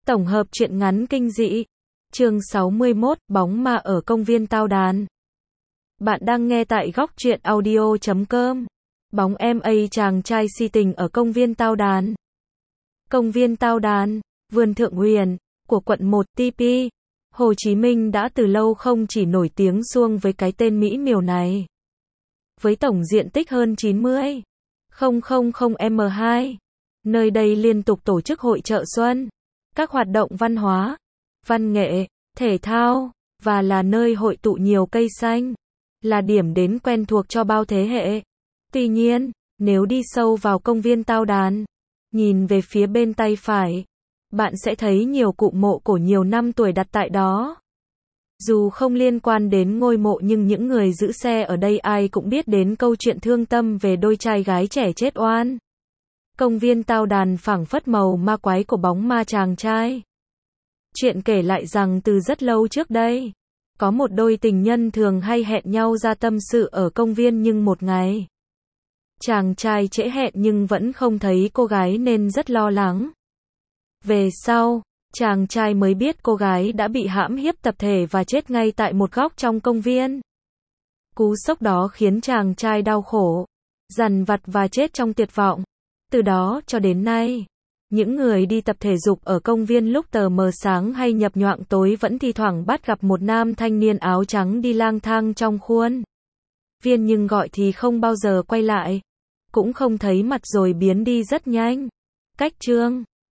Tổng hợp truyện ngắn kinh dị. Chương 61, bóng ma ở công viên Tao Đàn. Bạn đang nghe tại góc truyện audio.com. Bóng MA chàng trai si tình ở công viên Tao Đàn. Công viên Tao Đàn, vườn Thượng Huyền, của quận 1 TP. Hồ Chí Minh đã từ lâu không chỉ nổi tiếng suông với cái tên mỹ miều này. Với tổng diện tích hơn 90,000 m², nơi đây liên tục tổ chức hội chợ xuân, các hoạt động văn hóa, văn nghệ, thể thao, và là nơi hội tụ nhiều cây xanh, là điểm đến quen thuộc cho bao thế hệ. Tuy nhiên, nếu đi sâu vào công viên Tao Đàn, nhìn về phía bên tay phải, bạn sẽ thấy nhiều cụ mộ cổ nhiều năm tuổi đặt tại đó. Dù không liên quan đến ngôi mộ nhưng những người giữ xe ở đây ai cũng biết đến câu chuyện thương tâm về đôi trai gái trẻ chết oan. Công viên Tao Đàn phảng phất màu ma quái của bóng ma chàng trai. Chuyện kể lại rằng từ rất lâu trước đây, có một đôi tình nhân thường hay hẹn nhau ra tâm sự ở công viên nhưng một ngày, chàng trai trễ hẹn nhưng vẫn không thấy cô gái nên rất lo lắng. Về sau, chàng trai mới biết cô gái đã bị hãm hiếp tập thể và chết ngay tại một góc trong công viên. Cú sốc đó khiến chàng trai đau khổ, dằn vặt và chết trong tuyệt vọng. Từ đó cho đến nay, những người đi tập thể dục ở công viên lúc tờ mờ sáng hay nhập nhoạng tối vẫn thi thoảng bắt gặp một nam thanh niên áo trắng đi lang thang trong khuôn viên nhưng gọi thì không bao giờ quay lại, cũng không thấy mặt rồi biến đi rất nhanh. Cách chương